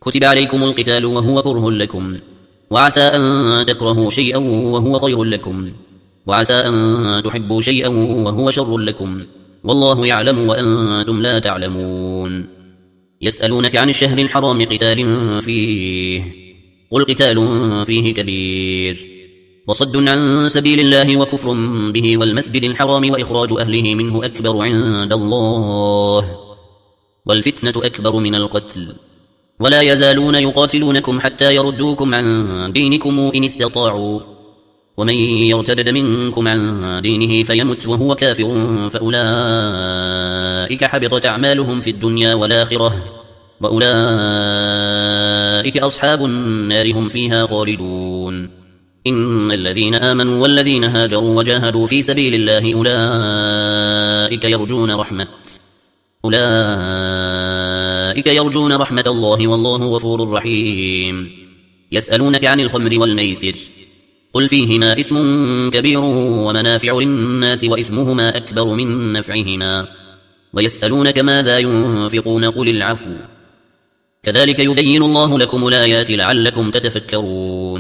كتب عليكم القتال وهو كره لكم، وعسى أن تكرهوا شيئا وهو خير لكم، وعسى أن تحبوا شيئا وهو شر لكم، والله يعلم وأنتم لا تعلمون. يسألونك عن الشهر الحرام قتال فيه، قل قتال فيه كبير، وصد عن سبيل الله وكفر به والمسجد الحرام وإخراج أهله منه أكبر عند الله، والفتنة أكبر من القتل، ولا يزالون يقاتلونكم حتى يردوكم عن دينكم إن استطاعوا، ومن يرتد منكم عن دينه فيمت وهو كافر فأولئك حبطت أعمالهم في الدنيا والآخرة، وأولئك أصحاب النار هم فيها خالدون. إن الذين آمنوا والذين هاجروا وجاهدوا في سبيل الله أولئك يرجون رحمة الله والله غفور رحيم. يسألونك عن الخمر والميسر، قل فيهما إثم كبير ومنافع للناس وإثمهما أكبر من نفعهما، ويسألونك ماذا ينفقون قل العفو، كذلك يبين الله لكم الآيات لعلكم تتفكرون.